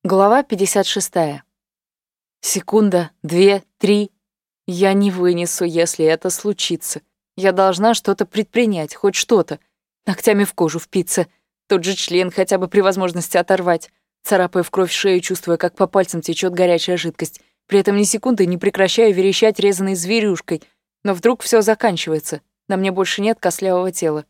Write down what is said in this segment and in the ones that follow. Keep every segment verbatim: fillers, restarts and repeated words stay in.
Глава пятьдесят шестая. Секунда, две, три. Я не вынесу, если это случится. Я должна что-то предпринять, хоть что-то. Ногтями в кожу впиться. Тот же член хотя бы при возможности оторвать. Царапая в кровь шею, чувствуя, как по пальцам течет горячая жидкость. При этом ни секунды не прекращаю верещать резаной зверюшкой. Но вдруг все заканчивается. На мне больше нет костлявого тела.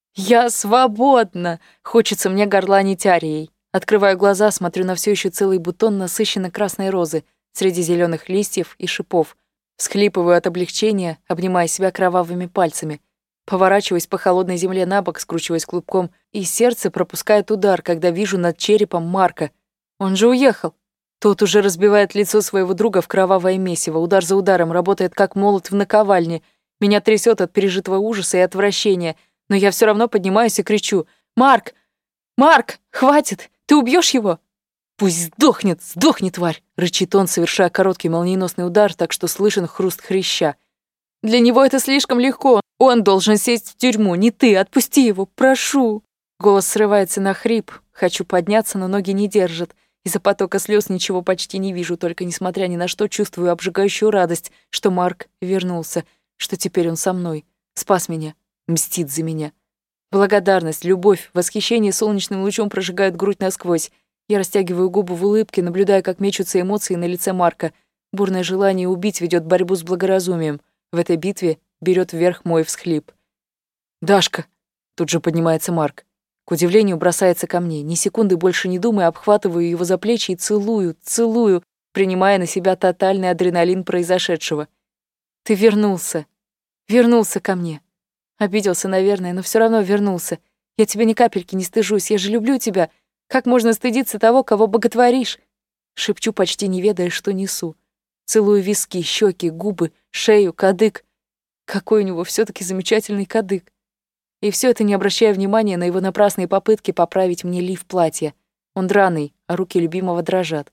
Я свободна! Хочется мне горланить арией. Открываю глаза, смотрю на все еще целый бутон насыщенно красной розы среди зеленых листьев и шипов. Всхлипываю от облегчения, обнимая себя кровавыми пальцами. Поворачиваюсь по холодной земле на бок, скручиваясь клубком, и сердце пропускает удар, когда вижу над черепом Марка. Он же уехал. Тот уже разбивает лицо своего друга в кровавое месиво. Удар за ударом, работает как молот в наковальне. Меня трясет от пережитого ужаса и отвращения, но я все равно поднимаюсь и кричу: «Марк! Марк! Хватит! Ты убьешь его?» «Пусть сдохнет, сдохнет, тварь!» — рычит он, совершая короткий молниеносный удар, так что слышен хруст хряща. «Для него это слишком легко. Он должен сесть в тюрьму, не ты. Отпусти его, прошу!» Голос срывается на хрип. Хочу подняться, но ноги не держат. Из-за потока слез ничего почти не вижу, только, несмотря ни на что, чувствую обжигающую радость, что Марк вернулся, что теперь он со мной, спас меня, мстит за меня. Благодарность, любовь, восхищение солнечным лучом прожигают грудь насквозь. Я растягиваю губы в улыбке, наблюдая, как мечутся эмоции на лице Марка. Бурное желание убить ведет борьбу с благоразумием. В этой битве берет вверх мой всхлип. «Дашка!» — тут же поднимается Марк. К удивлению, бросается ко мне. Ни секунды больше не думая, обхватываю его за плечи и целую, целую, принимая на себя тотальный адреналин произошедшего. «Ты вернулся. Вернулся ко мне. Обиделся, наверное, но все равно вернулся. Я тебя ни капельки не стыжусь, я же люблю тебя. Как можно стыдиться того, кого боготворишь?» Шепчу, почти не ведая, что несу. Целую виски, щеки, губы, шею, кадык. Какой у него все таки замечательный кадык. И все это не обращая внимания на его напрасные попытки поправить мне лиф платья. Он драный, а руки любимого дрожат.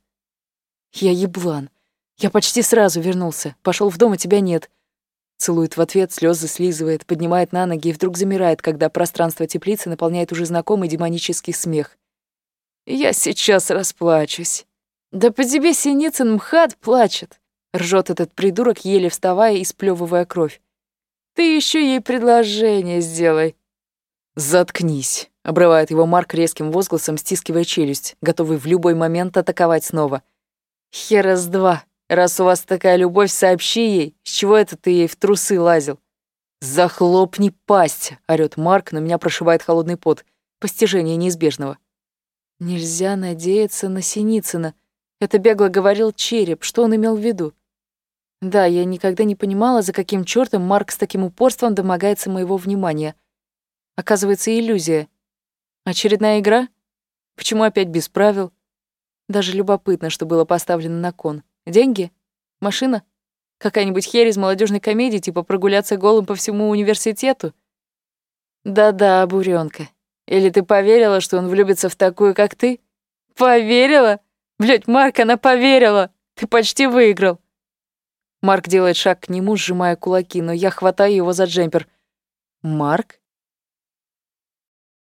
«Я еблан. Я почти сразу вернулся. Пошел в дом, а тебя нет». Целует в ответ, слезы слизывает, поднимает на ноги и вдруг замирает, когда пространство теплицы наполняет уже знакомый демонический смех. «Я сейчас расплачусь». «Да по тебе Синицын МХАТ плачет», — ржет этот придурок, еле вставая и сплёвывая кровь. «Ты еще ей предложение сделай». «Заткнись», — обрывает его Марк резким возгласом, стискивая челюсть, готовый в любой момент атаковать снова. «Хера с два. Раз у вас такая любовь, сообщи ей, с чего это ты ей в трусы лазил». «Захлопни пасть», — орёт Марк, но меня прошибает холодный пот. Постижение неизбежного. Нельзя надеяться на Синицына. Это бегло говорил Череп. Что он имел в виду? Да, я никогда не понимала, за каким чёртом Марк с таким упорством домогается моего внимания. Оказывается, иллюзия. Очередная игра? Почему опять без правил? Даже любопытно, что было поставлено на кон. Деньги? Машина? Какая-нибудь херь из молодежной комедии, типа прогуляться голым по всему университету? Да-да, буренка. Или ты поверила, что он влюбится в такую, как ты? Поверила? Блядь, Марк, она поверила! Ты почти выиграл!» Марк делает шаг к нему, сжимая кулаки, но я хватаю его за джемпер. «Марк?»